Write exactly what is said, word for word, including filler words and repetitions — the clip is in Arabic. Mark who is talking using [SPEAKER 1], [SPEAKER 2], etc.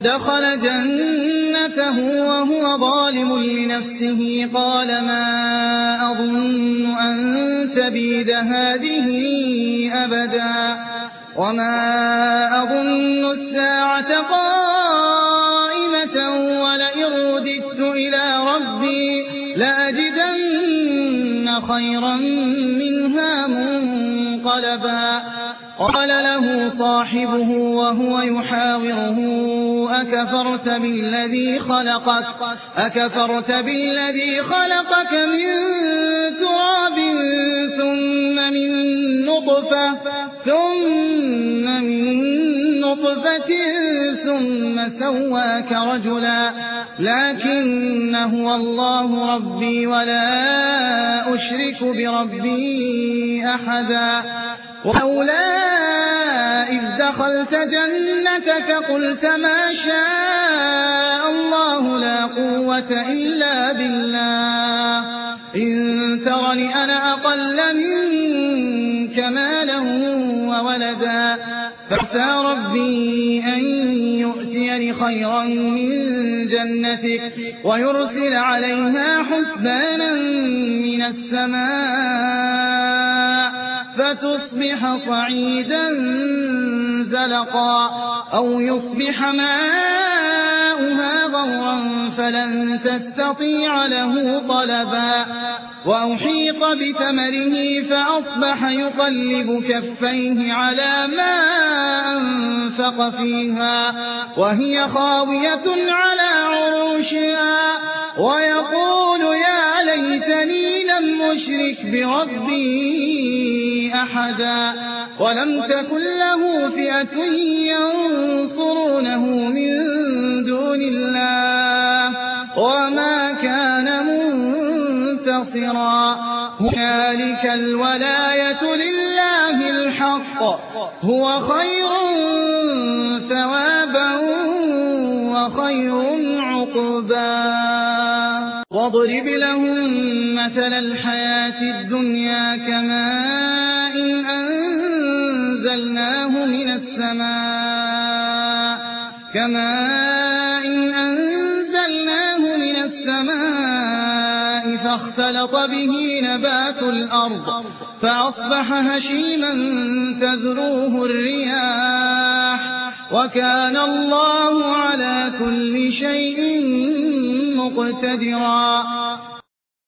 [SPEAKER 1] دخل جنته وهو ظالم لنفسه قال ما أظن أن تبيد هذه أبدا وما أظن الساعة قائمة ولئن رددت إلى ربي لأجدن خيرا منها منقلبا قال له صاحبه وهو يحاوره أكفرت بالذي خلقك أكفرت بالذي خلقك من تراب ثم من نطفة ثم من نطفة ثم سواك رجلا لكن هو الله ربي ولا أشرك بربي أحدا ولولا إذ دخلت جنتك قلت ما شاء الله لا قوة إلا بالله إن ترني أنا أقل منك مالا وولدا فعسى ربي أن يؤتيني خيرا من جنتك ويرسل عليها حسبانا من السماء فتصبح صعيدا زلقا أو يصبح ماؤها غورا فلن تستطيع له طلبا وأحيط بثمره فأصبح يقلب كفيه على ما أنفق فيها وهي خاوية على عروشها ويقول يا ليتني لم أشرك بربي أحدا ولم تكن له فئة ينصرونه من دون الله وما كان منتصرا هنالك الولاية لله الحق هو خير ثوابا وخير عقبا واضرب لهم مثل الحياة الدنيا كماء إن أنزلناه من السماء كماء إن أنزلناه من السماء فاختلط به نبات الأرض فأصبح هشيما تذروه الرياح وكان الله على كل شيء مقتدرا